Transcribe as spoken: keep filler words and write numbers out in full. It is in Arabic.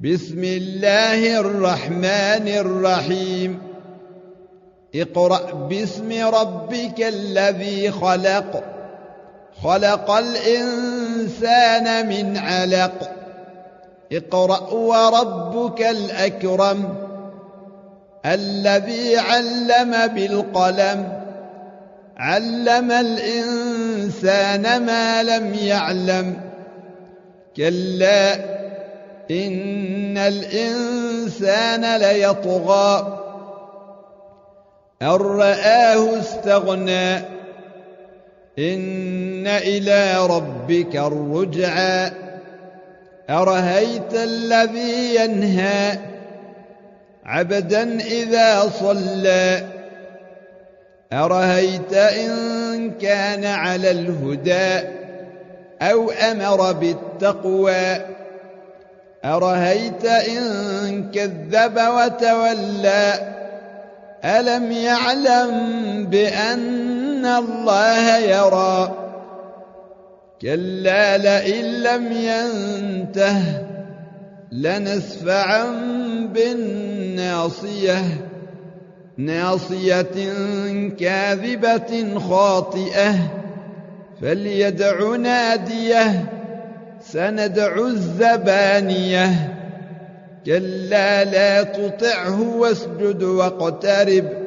بسم الله الرحمن الرحيم اقرأ باسم ربك الذي خلق خلق الإنسان من علق اقرأ وربك الأكرم الذي علم بالقلم علم الإنسان ما لم يعلم كلا إن الإنسان ليطغى أن رآه استغنى إن إلى ربك الرجعى أرهيت الذي ينهى عبدا إذا صلى أرهيت إن كان على الهدى أو أمر بالتقوى أرهيت إن كذب وتولى ألم يعلم بأن الله يرى كلا لئن لم ينته لنسفعا بالناصية ناصية كاذبة خاطئة فليدع ناديه سندع الزبانية كلا لا تطعه واسجد واقترب